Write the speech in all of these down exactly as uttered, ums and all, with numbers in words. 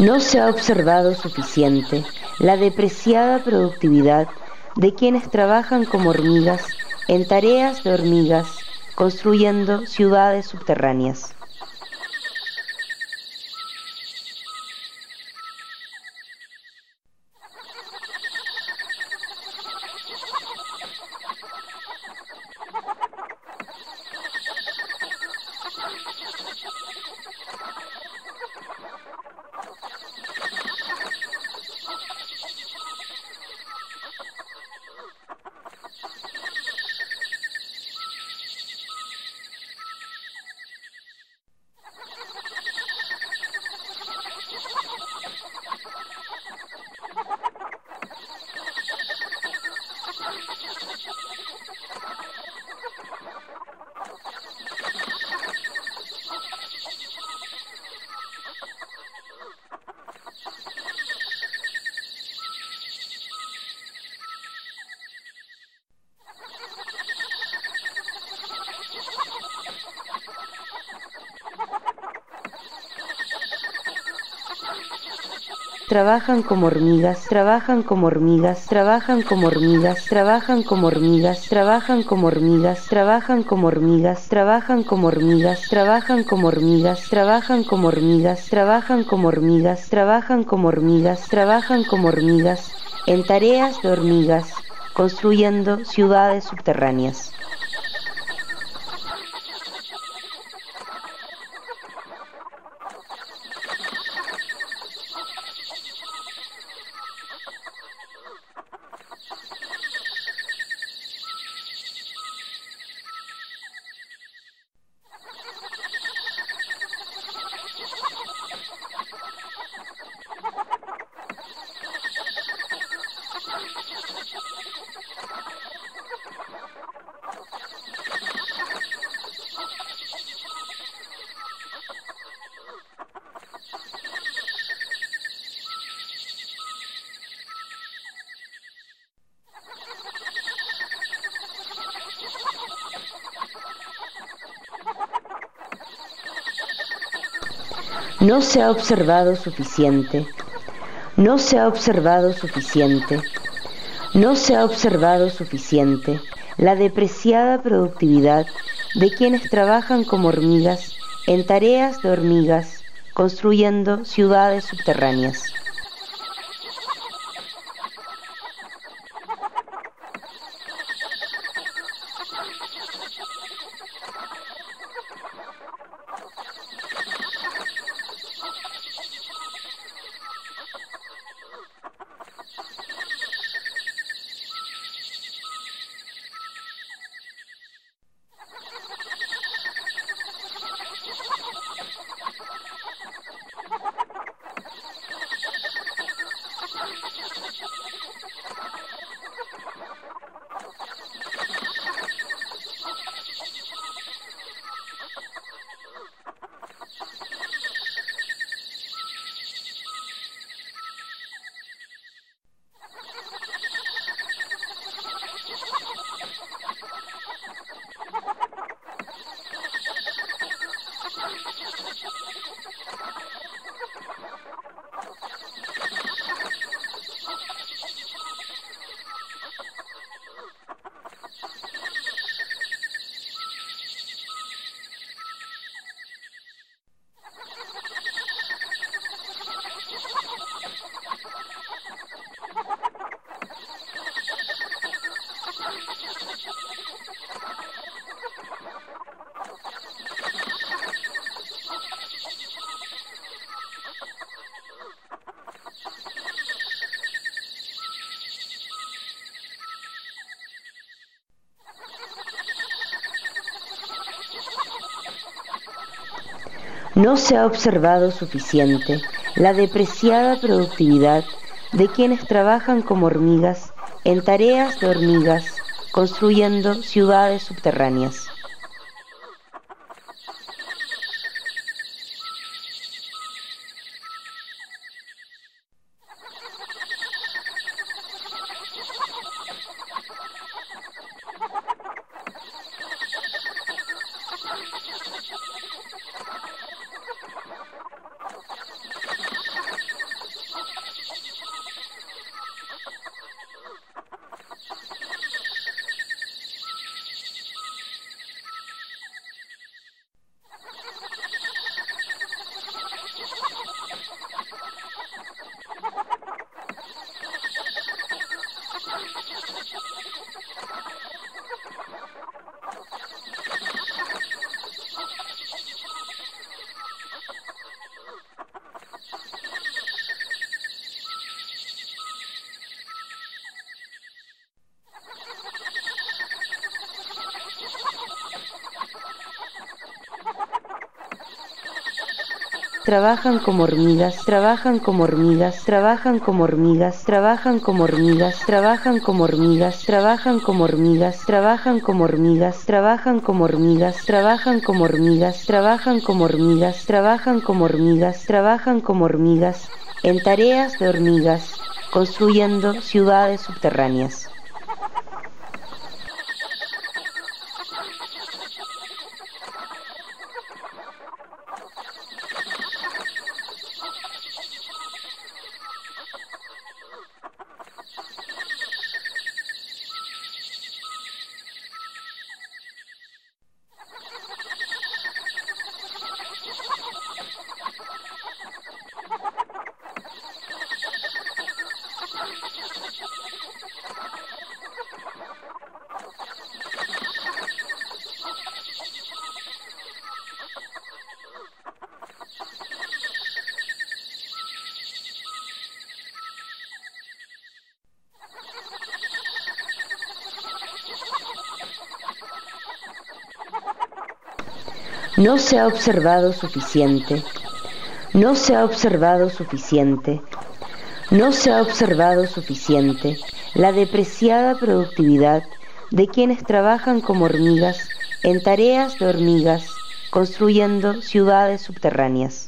No se ha observado suficiente la depreciada productividad de quienes trabajan como hormigas en tareas de hormigas, construyendo ciudades subterráneas. Trabajan como hormigas, trabajan como hormigas, trabajan como hormigas, trabajan como hormigas, trabajan como hormigas, trabajan como hormigas, trabajan como hormigas, trabajan como hormigas, trabajan como hormigas, trabajan como hormigas, trabajan como hormigas, trabajan como hormigas, en tareas de hormigas, construyendo ciudades subterráneas. No se ha observado suficiente, no se ha observado suficiente, no se ha observado suficiente la depreciada productividad de quienes trabajan como hormigas en tareas de hormigas, construyendo ciudades subterráneas. No se ha observado suficiente la depreciada productividad de quienes trabajan como hormigas en tareas de hormigas, construyendo ciudades subterráneas. trabajan como hormigas, trabajan como hormigas, trabajan como hormigas, trabajan como hormigas, trabajan como hormigas, trabajan como hormigas, trabajan como hormigas, trabajan como hormigas, trabajan como hormigas, trabajan como hormigas, trabajan como hormigas, trabajan como hormigas, en tareas de hormigas, construyendo ciudades subterráneas. No se ha observado suficiente, no se ha observado suficiente, no se ha observado suficiente la depreciada productividad de quienes trabajan como hormigas en tareas de hormigas, construyendo ciudades subterráneas.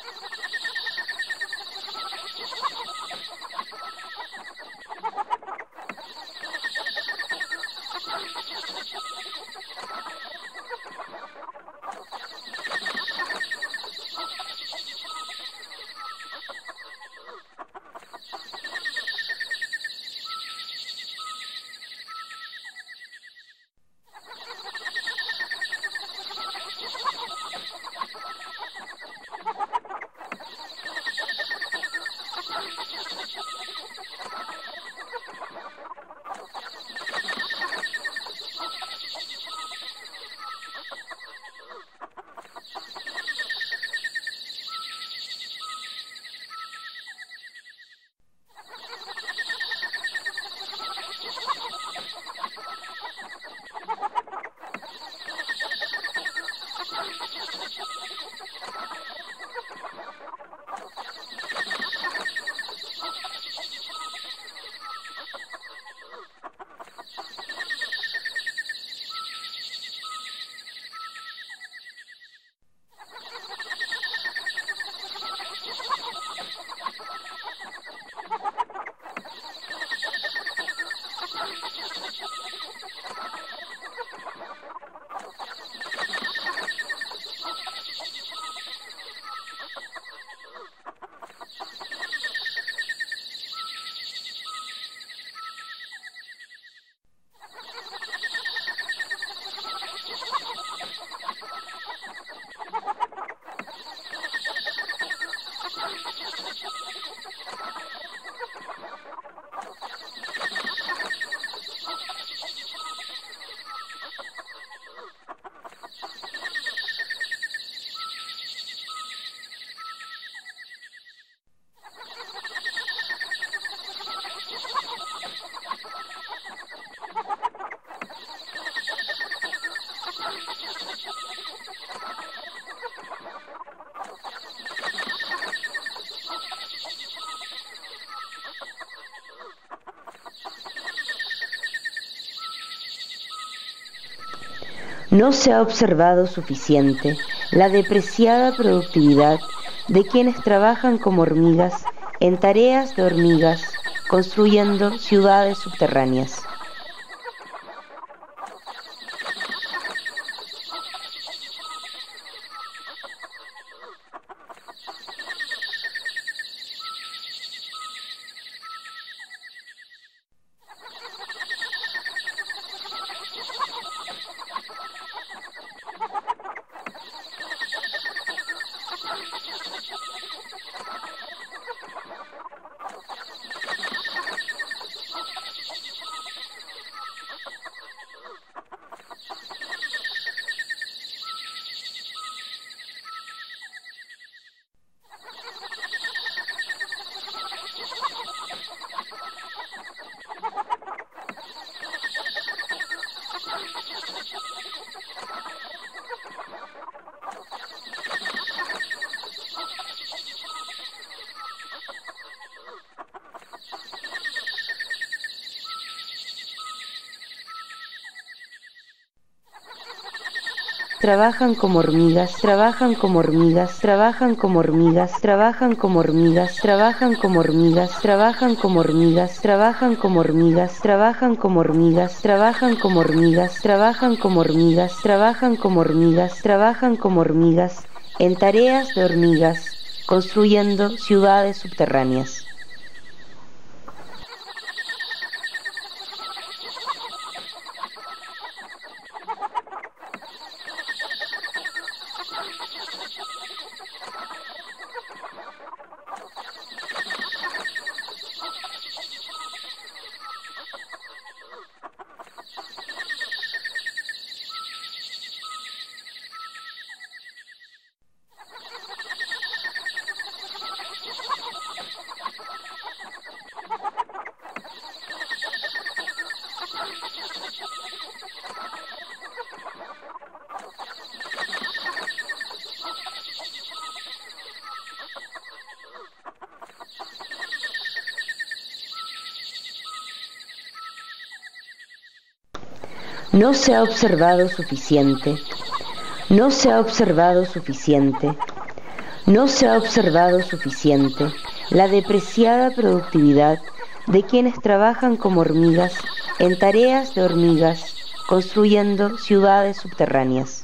No se ha observado suficiente la depreciada productividad de quienes trabajan como hormigas en tareas de hormigas, construyendo ciudades subterráneas. trabajan como hormigas, trabajan como hormigas, trabajan como hormigas, trabajan como hormigas, trabajan como hormigas, trabajan como hormigas, trabajan como hormigas, trabajan como hormigas, trabajan como hormigas, trabajan como hormigas, trabajan como hormigas, trabajan como hormigas, en tareas de hormigas, construyendo ciudades subterráneas. No se ha observado suficiente, no se ha observado suficiente, no se ha observado suficiente la depreciada productividad de quienes trabajan como hormigas en tareas de hormigas, construyendo ciudades subterráneas.